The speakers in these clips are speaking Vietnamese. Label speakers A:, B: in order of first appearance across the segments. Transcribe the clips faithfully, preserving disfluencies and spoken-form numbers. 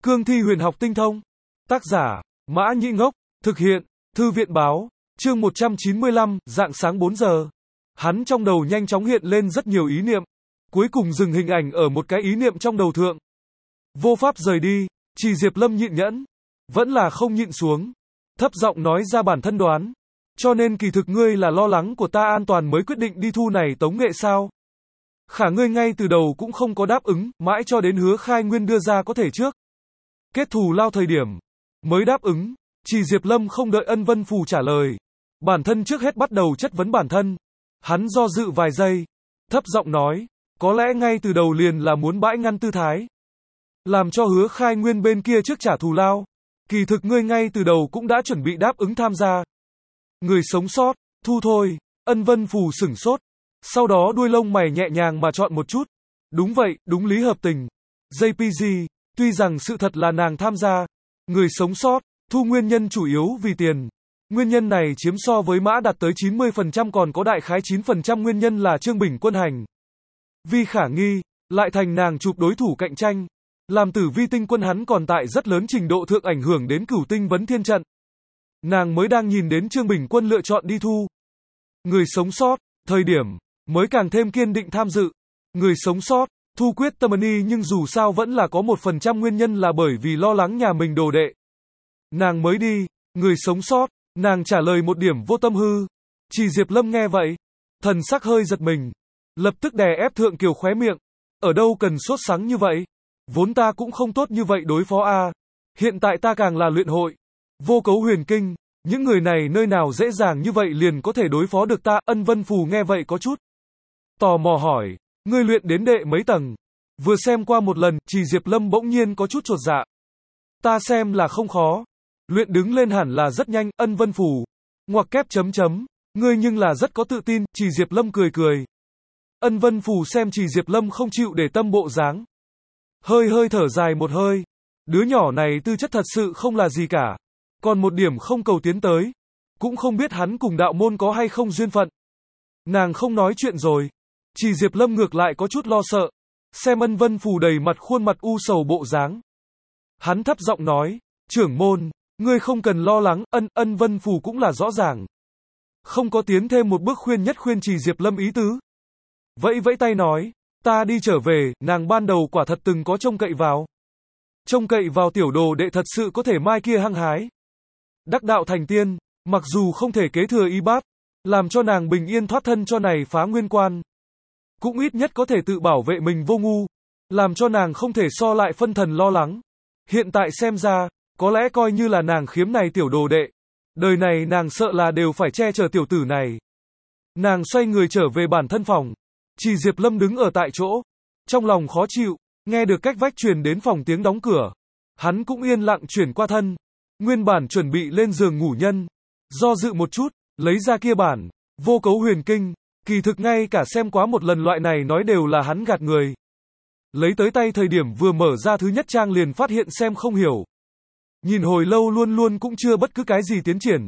A: Cương thi huyền học tinh thông. Tác giả, Mã Nhĩ Ngốc. Thực hiện, Thư viện báo. Chương một trăm chín mươi lăm, rạng sáng bốn giờ. Hắn trong đầu nhanh chóng hiện lên rất nhiều ý niệm. Cuối cùng dừng hình ảnh ở một cái ý niệm trong đầu thượng. Vô pháp rời đi, Trì Diệp Lâm nhịn nhẫn. Vẫn là không nhịn xuống. Thấp giọng nói ra bản thân đoán. Cho nên kỳ thực ngươi là lo lắng của ta an toàn mới quyết định đi thu này tống nghệ sao? Khả ngươi ngay từ đầu cũng không có đáp ứng, mãi cho đến Hứa Khai Nguyên đưa ra có thể trước. Kết thù lao thời điểm. Mới đáp ứng. Trì Diệp Lâm không đợi Ân Vân Phù trả lời. Bản thân trước hết bắt đầu chất vấn bản thân. Hắn do dự vài giây. Thấp giọng nói. Có lẽ ngay từ đầu liền là muốn bãi ngăn tư thái. Làm cho Hứa Khai Nguyên bên kia trước trả thù lao. Kỳ thực ngươi ngay từ đầu cũng đã chuẩn bị đáp ứng tham gia. Người sống sót, thu thôi. Ân Vân Phù sửng sốt. Sau đó đuôi lông mày nhẹ nhàng mà chọn một chút. Đúng vậy, đúng lý hợp tình. gi pê giê, tuy rằng sự thật là nàng tham gia. Người sống sót, thu nguyên nhân chủ yếu vì tiền. Nguyên nhân này chiếm so với Mã đạt tới chín mươi phần trăm, còn có đại khái chín phần trăm nguyên nhân là Trương Bình Quân hành vi khả nghi, lại thành nàng chụp đối thủ cạnh tranh. Làm Tử Vi tinh quân hắn còn tại rất lớn trình độ thượng ảnh hưởng đến Cửu Tinh vấn thiên trận. Nàng mới đang nhìn đến Trương Bình Quân lựa chọn đi thu. Người sống sót, thời điểm, mới càng thêm kiên định tham dự. Người sống sót, thu quyết tâm y nhưng dù sao vẫn là có một phần trăm nguyên nhân là bởi vì lo lắng nhà mình đồ đệ. Nàng mới đi, người sống sót, nàng trả lời một điểm vô tâm hư. Trì Diệp Lâm nghe vậy, thần sắc hơi giật mình. Lập tức đè ép Thượng Kiều khóe miệng. Ở đâu cần sốt sắng như vậy? Vốn ta cũng không tốt như vậy đối phó a. Hiện tại ta càng là luyện hội. Vô cấu huyền kinh. Những người này nơi nào dễ dàng như vậy liền có thể đối phó được ta. Ân Vân Phù nghe vậy có chút tò mò hỏi. Ngươi luyện đến đệ mấy tầng? Vừa xem qua một lần, Trì Diệp Lâm bỗng nhiên có chút chột dạ. Ta xem là không khó. Luyện đứng lên hẳn là rất nhanh. Ân Vân Phù. Ngoặc kép chấm chấm. Ngươi nhưng là rất có tự tin. Trì Diệp Lâm cười cười. Ân Vân Phù xem Trì Diệp Lâm không chịu để tâm bộ dáng. Hơi hơi thở dài một hơi. Đứa nhỏ này tư chất thật sự không là gì cả. Còn một điểm không cầu tiến tới. Cũng không biết hắn cùng đạo môn có hay không duyên phận. Nàng không nói chuyện rồi. Trì Diệp Lâm ngược lại có chút lo sợ. Xem Ân Vân Phù đầy mặt khuôn mặt u sầu bộ dáng. Hắn thấp giọng nói. Trưởng môn, ngươi không cần lo lắng. Ân Ân Vân Phù cũng là rõ ràng. Không có tiến thêm một bước khuyên nhất khuyên Trì Diệp Lâm ý tứ. Vẫy vẫy tay nói. Ta đi trở về. Nàng ban đầu quả thật từng có trông cậy vào. Trông cậy vào tiểu đồ đệ thật sự có thể mai kia hăng hái. Đắc đạo thành tiên. Mặc dù không thể kế thừa y bát. Làm cho nàng bình yên thoát thân cho này phá nguyên quan. Cũng ít nhất có thể tự bảo vệ mình vô ngu. Làm cho nàng không thể so lại phân thần lo lắng. Hiện tại xem ra, có lẽ coi như là nàng khiếm này tiểu đồ đệ. Đời này nàng sợ là đều phải che chở tiểu tử này. Nàng xoay người trở về bản thân phòng. Trì Diệp Lâm đứng ở tại chỗ. Trong lòng khó chịu, nghe được cách vách truyền đến phòng tiếng đóng cửa. Hắn cũng yên lặng chuyển qua thân. Nguyên bản chuẩn bị lên giường ngủ nhân. Do dự một chút, lấy ra kia bản. Vô cấu huyền kinh. Kỳ thực ngay cả xem quá một lần loại này nói đều là hắn gạt người. Lấy tới tay thời điểm vừa mở ra thứ nhất trang liền phát hiện xem không hiểu. Nhìn hồi lâu luôn luôn cũng chưa bất cứ cái gì tiến triển.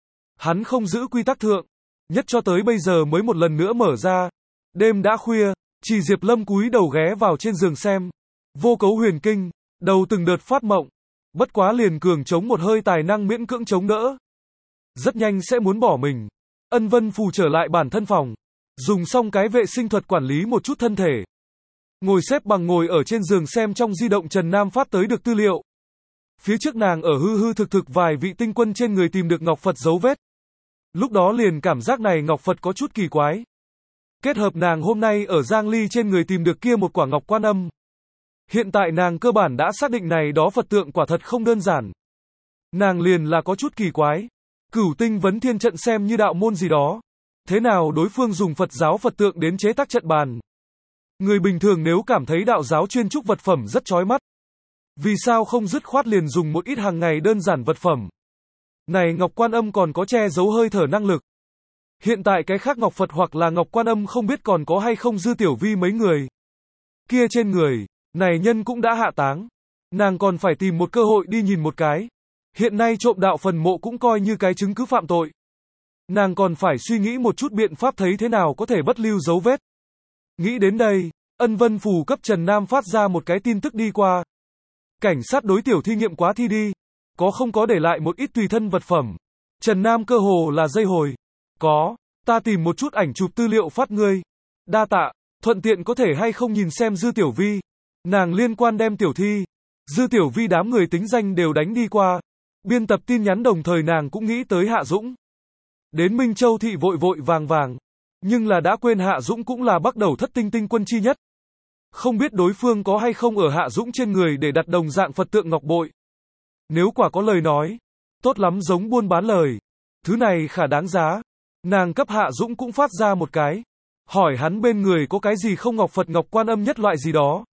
A: Hắn không giữ quy tắc thượng. Nhất cho tới bây giờ mới một lần nữa mở ra. Đêm đã khuya, Trì Diệp Lâm cúi đầu ghé vào trên giường xem. Vô cấu huyền kinh, đầu từng đợt phát mộng. Bất quá liền cường chống một hơi tài năng miễn cưỡng chống đỡ. Rất nhanh sẽ muốn bỏ mình. Ân Vân Phù trở lại bản thân phòng. Dùng xong cái vệ sinh thuật quản lý một chút thân thể. Ngồi xếp bằng ngồi ở trên giường xem trong di động Trần Nam phát tới được tư liệu. Phía trước nàng ở hư hư thực thực vài vị tinh quân trên người tìm được Ngọc Phật dấu vết. Lúc đó liền cảm giác này Ngọc Phật có chút kỳ quái. Kết hợp nàng hôm nay ở Giang Ly trên người tìm được kia một quả Ngọc Quan Âm. Hiện tại nàng cơ bản đã xác định này đó Phật tượng quả thật không đơn giản. Nàng liền là có chút kỳ quái. Cửu Tinh vấn thiên trận xem như đạo môn gì đó. Thế nào đối phương dùng Phật giáo Phật tượng đến chế tác trận bàn? Người bình thường nếu cảm thấy đạo giáo chuyên trúc vật phẩm rất chói mắt. Vì sao không dứt khoát liền dùng một ít hàng ngày đơn giản vật phẩm? Này Ngọc Quan Âm còn có che giấu hơi thở năng lực. Hiện tại cái khác Ngọc Phật hoặc là Ngọc Quan Âm không biết còn có hay không dư tiểu vi mấy người. Kia trên người, này nhân cũng đã hạ táng. Nàng còn phải tìm một cơ hội đi nhìn một cái. Hiện nay trộm đạo phần mộ cũng coi như cái chứng cứ phạm tội. Nàng còn phải suy nghĩ một chút biện pháp thấy thế nào có thể bất lưu dấu vết. Nghĩ đến đây, Ân Vân Phù cấp Trần Nam phát ra một cái tin tức đi qua. Cảnh sát đối tiểu thi nghiệm quá thi đi. Có không có để lại một ít tùy thân vật phẩm? Trần Nam cơ hồ là dây hồi. Có, ta tìm một chút ảnh chụp tư liệu phát ngươi. Đa tạ, thuận tiện có thể hay không nhìn xem Dư Tiểu Vi. Nàng liên quan đem tiểu thi. Dư Tiểu Vi đám người tính danh đều đánh đi qua. Biên tập tin nhắn đồng thời nàng cũng nghĩ tới Hạ Dũng. Đến Minh Châu thị vội vội vàng vàng. Nhưng là đã quên Hạ Dũng cũng là bắt đầu thất tinh tinh quân chi nhất. Không biết đối phương có hay không ở Hạ Dũng trên người để đặt đồng dạng Phật tượng ngọc bội. Nếu quả có lời nói, tốt lắm giống buôn bán lời. Thứ này khả đáng giá. Nàng cấp Hạ Dũng cũng phát ra một cái. Hỏi hắn bên người có cái gì không ngọc Phật ngọc Quan Âm nhất loại gì đó.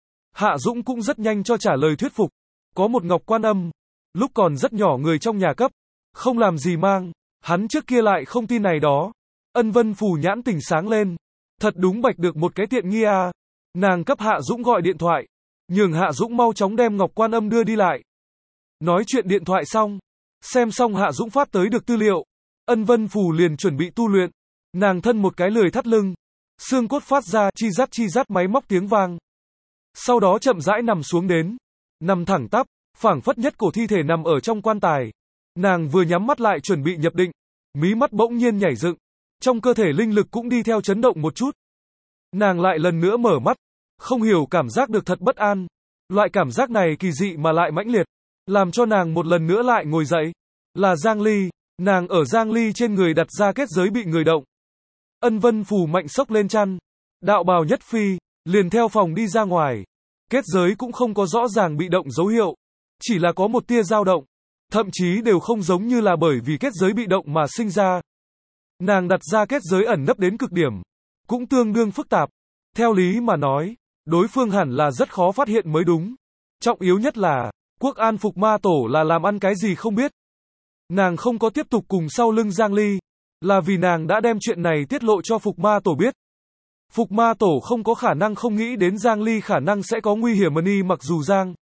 A: Hạ Dũng cũng rất nhanh cho trả lời thuyết phục. Có một ngọc Quan Âm. Lúc còn rất nhỏ người trong nhà cấp. Không làm gì mang. Hắn trước kia lại không tin này đó. Ân Vân Phù nhãn tỉnh sáng lên. Thật đúng bạch được một cái tiện nghi à. Nàng cấp Hạ Dũng gọi điện thoại. Nhường Hạ Dũng mau chóng đem ngọc Quan Âm đưa đi lại. Nói chuyện điện thoại xong. Xem xong Hạ Dũng phát tới được tư liệu. Ân Vân Phù liền chuẩn bị tu luyện. Nàng thân một cái lười thắt lưng. Xương cốt phát ra chi rát chi rát máy móc tiếng vang. Sau đó chậm rãi nằm xuống đến. Nằm thẳng tắp, phảng phất nhất cổ thi thể nằm ở trong quan tài. Nàng vừa nhắm mắt lại chuẩn bị nhập định. Mí mắt bỗng nhiên nhảy dựng. Trong cơ thể linh lực cũng đi theo chấn động một chút. Nàng lại lần nữa mở mắt. Không hiểu cảm giác được thật bất an. Loại cảm giác này kỳ dị mà lại mãnh liệt. Làm cho nàng một lần nữa lại ngồi dậy. Là Giang Ly. Nàng ở Giang Ly trên người đặt ra kết giới bị người động. Ân Vân Phù mạnh sốc lên chăn. Đạo bào nhất phi. Liền theo phòng đi ra ngoài. Kết giới cũng không có rõ ràng bị động dấu hiệu. Chỉ là có một tia dao động. Thậm chí đều không giống như là bởi vì kết giới bị động mà sinh ra. Nàng đặt ra kết giới ẩn nấp đến cực điểm. Cũng tương đương phức tạp. Theo lý mà nói, đối phương hẳn là rất khó phát hiện mới đúng. Trọng yếu nhất là, Quốc An Phục Ma Tổ là làm ăn cái gì không biết. Nàng không có tiếp tục cùng sau lưng Giang Ly. Là vì nàng đã đem chuyện này tiết lộ cho Phục Ma Tổ biết. Phục Ma Tổ không có khả năng không nghĩ đến Giang Ly khả năng sẽ có nguy hiểm ni mặc dù Giang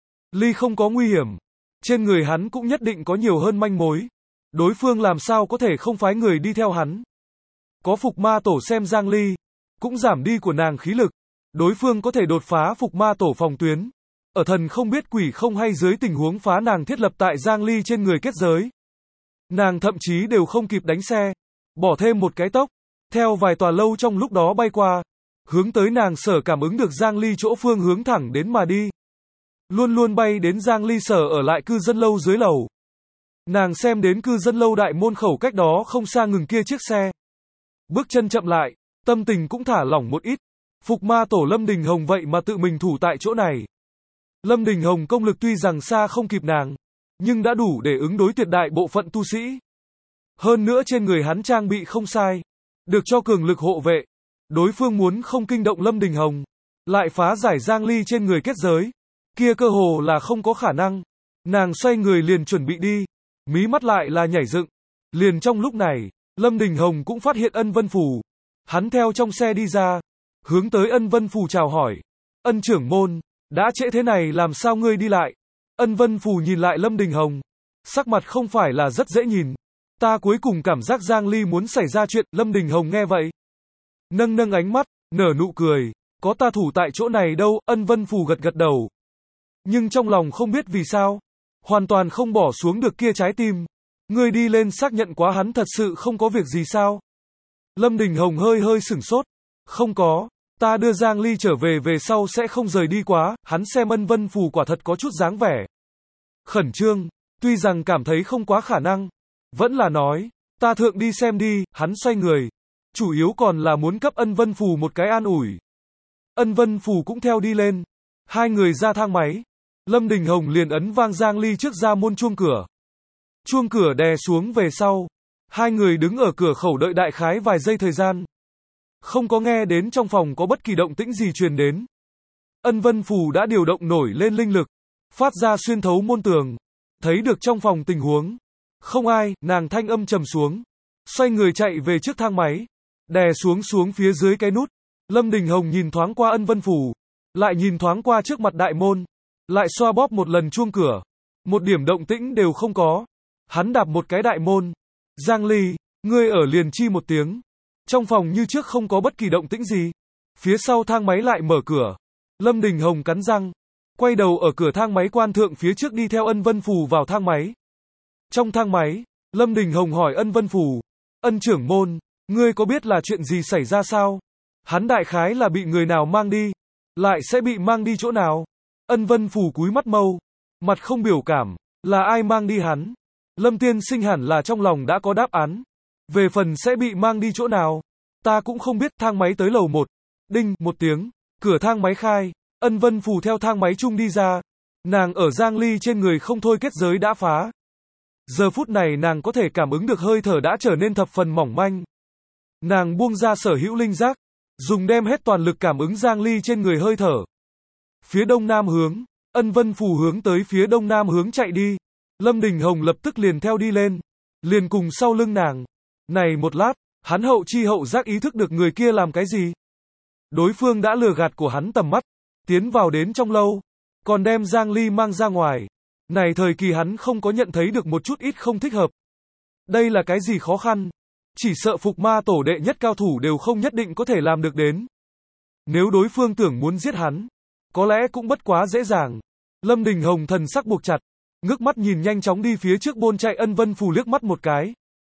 A: Ly không có nguy hiểm. Trên người hắn cũng nhất định có nhiều hơn manh mối. Đối phương làm sao có thể không phái người đi theo hắn. Có Phục Ma Tổ xem Giang Ly. Cũng giảm đi của nàng khí lực. Đối phương có thể đột phá Phục Ma Tổ phòng tuyến. Ở thần không biết quỷ không hay dưới tình huống phá nàng thiết lập tại Giang Ly trên người kết giới. Nàng thậm chí đều không kịp đánh xe. Bỏ thêm một cái tốc. Theo vài tòa lâu trong lúc đó bay qua. Hướng tới nàng sở cảm ứng được Giang Ly chỗ phương hướng thẳng đến mà đi. Luôn luôn bay đến Giang Ly sở ở lại cư dân lâu dưới lầu. Nàng xem đến cư dân lâu đại môn khẩu cách đó không xa ngừng kia chiếc xe. Bước chân chậm lại. Tâm tình cũng thả lỏng một ít. Phục Ma Tổ Lâm Đình Hồng vậy mà tự mình thủ tại chỗ này. Lâm Đình Hồng công lực tuy rằng xa không kịp nàng. Nhưng đã đủ để ứng đối tuyệt đại bộ phận tu sĩ. Hơn nữa trên người hắn trang bị không sai. Được cho cường lực hộ vệ. Đối phương muốn không kinh động Lâm Đình Hồng. Lại phá giải Giang Ly trên người kết giới. Kia cơ hồ là không có khả năng. Nàng xoay người liền chuẩn bị đi. Mí mắt lại là nhảy dựng. Liền trong lúc này, Lâm Đình Hồng cũng phát hiện Ân Vân Phù. Hắn theo trong xe đi ra. Hướng tới Ân Vân Phù chào hỏi. Ân trưởng môn, đã trễ thế này làm sao ngươi đi lại? Ân Vân Phù nhìn lại Lâm Đình Hồng. Sắc mặt không phải là rất dễ nhìn. Ta cuối cùng cảm giác Giang Ly muốn xảy ra chuyện. Lâm Đình Hồng nghe vậy. Nâng nâng ánh mắt, nở nụ cười. Có ta thủ tại chỗ này đâu? Ân Vân Phù gật gật đầu. Nhưng trong lòng không biết vì sao. Hoàn toàn không bỏ xuống được kia trái tim. Ngươi đi lên xác nhận quá hắn thật sự không có việc gì sao? Lâm Đình Hồng hơi hơi sửng sốt. Không có. Ta đưa Giang Ly trở về về sau sẽ không rời đi quá. Hắn xem Ân Vân Phù quả thật có chút dáng vẻ khẩn trương. Tuy rằng cảm thấy không quá khả năng. Vẫn là nói. Ta thượng đi xem đi. Hắn xoay người. Chủ yếu còn là muốn cấp Ân Vân Phù một cái an ủi. Ân Vân Phù cũng theo đi lên. Hai người ra thang máy. Lâm Đình Hồng liền ấn vang Giang Ly trước ra môn chuông cửa. Chuông cửa đè xuống về sau. Hai người đứng ở cửa khẩu đợi đại khái vài giây thời gian. Không có nghe đến trong phòng có bất kỳ động tĩnh gì truyền đến. Ân Vân Phù đã điều động nổi lên linh lực. Phát ra xuyên thấu môn tường. Thấy được trong phòng tình huống. Không ai, nàng thanh âm trầm xuống. Xoay người chạy về trước thang máy. Đè xuống xuống phía dưới cái nút. Lâm Đình Hồng nhìn thoáng qua Ân Vân Phù. Lại nhìn thoáng qua trước mặt đại môn. Lại xoa bóp một lần chuông cửa. Một điểm động tĩnh đều không có. Hắn đạp một cái đại môn. Giang Ly, ngươi ở liền chi một tiếng. Trong phòng như trước không có bất kỳ động tĩnh gì. Phía sau thang máy lại mở cửa. Lâm Đình Hồng cắn răng. quay đầu ở cửa thang máy quan thượng phía trước đi theo Ân Vân Phù vào thang máy. Trong thang máy, Lâm Đình Hồng hỏi Ân Vân Phù, Ân trưởng môn, ngươi có biết là chuyện gì xảy ra sao? Hắn đại khái là bị người nào mang đi? Lại sẽ bị mang đi chỗ nào? Ân Vân Phù cúi mắt mâu, mặt không biểu cảm, là ai mang đi hắn? Lâm Tiên Sinh hẳn là trong lòng đã có đáp án. Về phần sẽ bị mang đi chỗ nào? Ta cũng không biết. Thang máy tới lầu một. Đinh, một tiếng, cửa thang máy khai, Ân Vân Phù theo thang máy chung đi ra. Nàng ở Giang Ly trên người không thôi kết giới đã phá. Giờ phút này nàng có thể cảm ứng được hơi thở đã trở nên thập phần mỏng manh. Nàng buông ra sở hữu linh giác, dùng đem hết toàn lực cảm ứng Giang Ly trên người hơi thở. Phía đông nam hướng, Ân Vân Phù hướng tới phía đông nam hướng chạy đi. Lâm Đình Hồng lập tức liền theo đi lên, liền cùng sau lưng nàng. Này một lát, hắn hậu chi hậu giác ý thức được người kia làm cái gì. Đối phương đã lừa gạt của hắn tầm mắt, tiến vào đến trong lâu, còn đem Giang Ly mang ra ngoài. Này thời kỳ hắn không có nhận thấy được một chút ít không thích hợp. Đây là cái gì khó khăn? Chỉ sợ phục ma tổ đệ nhất cao thủ đều không nhất định có thể làm được đến. Nếu đối phương tưởng muốn giết hắn, có lẽ cũng bất quá dễ dàng. Lâm Đình Hồng thần sắc buộc chặt, ngước mắt nhìn nhanh chóng đi phía trước bôn chạy Ân Vân Phù liếc mắt một cái.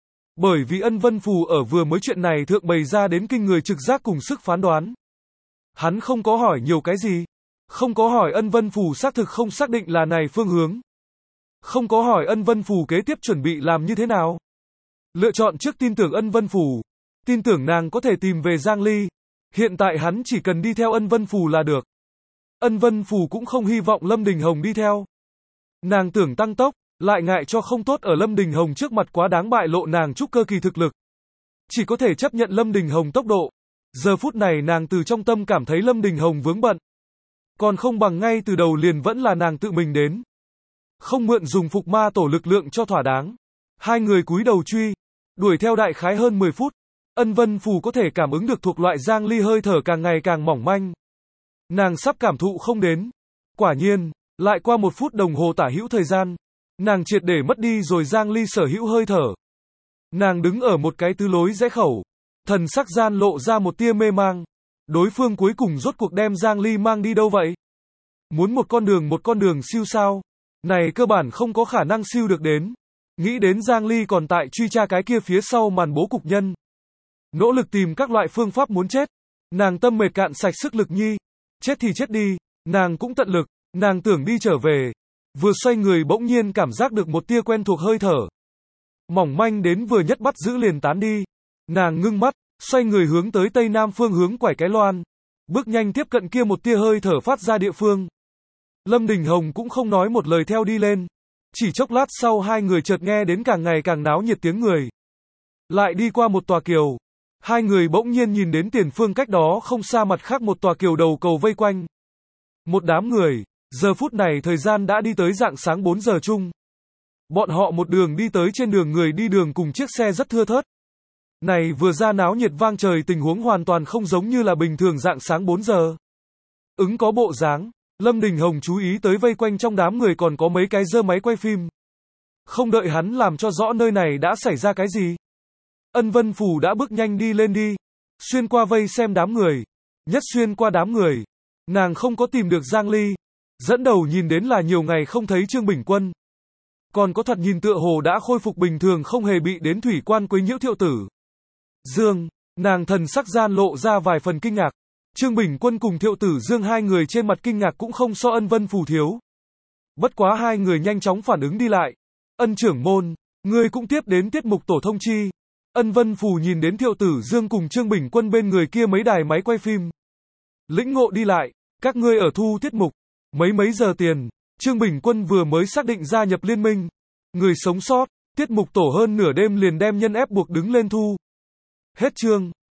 A: Bởi vì Ân Vân Phù ở vừa mới chuyện này thượng bày ra đến kinh người trực giác cùng sức phán đoán. Hắn không có hỏi nhiều cái gì. Không có hỏi Ân Vân Phù xác thực không xác định là này phương hướng. Không có hỏi Ân Vân Phù kế tiếp chuẩn bị làm như thế nào. Lựa chọn trước tin tưởng Ân Vân Phù. Tin tưởng nàng có thể tìm về Giang Ly. Hiện tại hắn chỉ cần đi theo Ân Vân Phù là được. Ân Vân Phù cũng không hy vọng Lâm Đình Hồng đi theo. Nàng tưởng tăng tốc, lại ngại cho không tốt ở Lâm Đình Hồng trước mặt quá đáng bại lộ nàng trúc cơ kỳ thực lực. Chỉ có thể chấp nhận Lâm Đình Hồng tốc độ. Giờ phút này nàng từ trong tâm cảm thấy Lâm Đình Hồng vướng bận. Còn không bằng ngay từ đầu liền vẫn là nàng tự mình đến. Không mượn dùng phục ma tổ lực lượng cho thỏa đáng. Hai người cúi đầu truy, đuổi theo đại khái hơn mười phút. Ân Vân Phù có thể cảm ứng được thuộc loại Giang Ly hơi thở càng ngày càng mỏng manh. Nàng sắp cảm thụ không đến. Quả nhiên, lại qua một phút đồng hồ tả hữu thời gian, nàng triệt để mất đi rồi Giang Ly sở hữu hơi thở. Nàng đứng ở một cái tứ lối rẽ khẩu, thần sắc gian lộ ra một tia mê mang. Đối phương cuối cùng rốt cuộc đem Giang Ly mang đi đâu vậy? Muốn một con đường một con đường siêu sao? Này cơ bản không có khả năng siêu được đến. Nghĩ đến Giang Ly còn tại truy tra cái kia phía sau màn bố cục nhân. Nỗ lực tìm các loại phương pháp muốn chết. Nàng tâm mệt cạn sạch sức lực nhi. Chết thì chết đi. Nàng cũng tận lực. Nàng tưởng đi trở về. Vừa xoay người bỗng nhiên cảm giác được một tia quen thuộc hơi thở. Mỏng manh đến vừa nhất bắt giữ liền tán đi. Nàng ngưng mắt, xoay người hướng tới tây nam phương hướng quải cái loan. Bước nhanh tiếp cận kia một tia hơi thở phát ra địa phương. Lâm Đình Hồng cũng không nói một lời theo đi lên. Chỉ chốc lát sau hai người chợt nghe đến càng ngày càng náo nhiệt tiếng người. Lại đi qua một tòa kiều. Hai người bỗng nhiên nhìn đến tiền phương cách đó không xa mặt khác một tòa kiều đầu cầu vây quanh. Một đám người, giờ phút này thời gian đã đi tới rạng sáng bốn giờ chung. Bọn họ một đường đi tới trên đường người đi đường cùng chiếc xe rất thưa thớt. Này vừa ra náo nhiệt vang trời tình huống hoàn toàn không giống như là bình thường rạng sáng bốn giờ. Ứng có bộ dáng, Lâm Đình Hồng chú ý tới vây quanh trong đám người còn có mấy cái giơ máy quay phim. Không đợi hắn làm cho rõ nơi này đã xảy ra cái gì. Ân Vân Phù đã bước nhanh đi lên đi. Xuyên qua vây xem đám người. Nhất xuyên qua đám người. Nàng không có tìm được Giang Ly. Dẫn đầu nhìn đến là nhiều ngày không thấy Trương Bình Quân. Còn có thật nhìn tựa hồ đã khôi phục bình thường không hề bị đến thủy quan quấy nhiễu Thiệu Tử Dương, nàng thần sắc gian lộ ra vài phần kinh ngạc. Trương Bình Quân cùng Thiệu Tử Dương hai người trên mặt kinh ngạc cũng không so Ân Vân Phù thiếu. Bất quá hai người nhanh chóng phản ứng đi lại. Ân trưởng môn, ngươi cũng tiếp đến tiết mục tổ thông chi. Ân Vân Phù nhìn đến Thiệu Tử Dương cùng Trương Bình Quân bên người kia mấy đài máy quay phim. Lĩnh ngộ đi lại, các ngươi ở thu tiết mục. Mấy mấy giờ tiền, Trương Bình Quân vừa mới xác định gia nhập liên minh. Người sống sót, tiết mục tổ hơn nửa đêm liền đem nhân ép buộc đứng lên thu. Hết chương.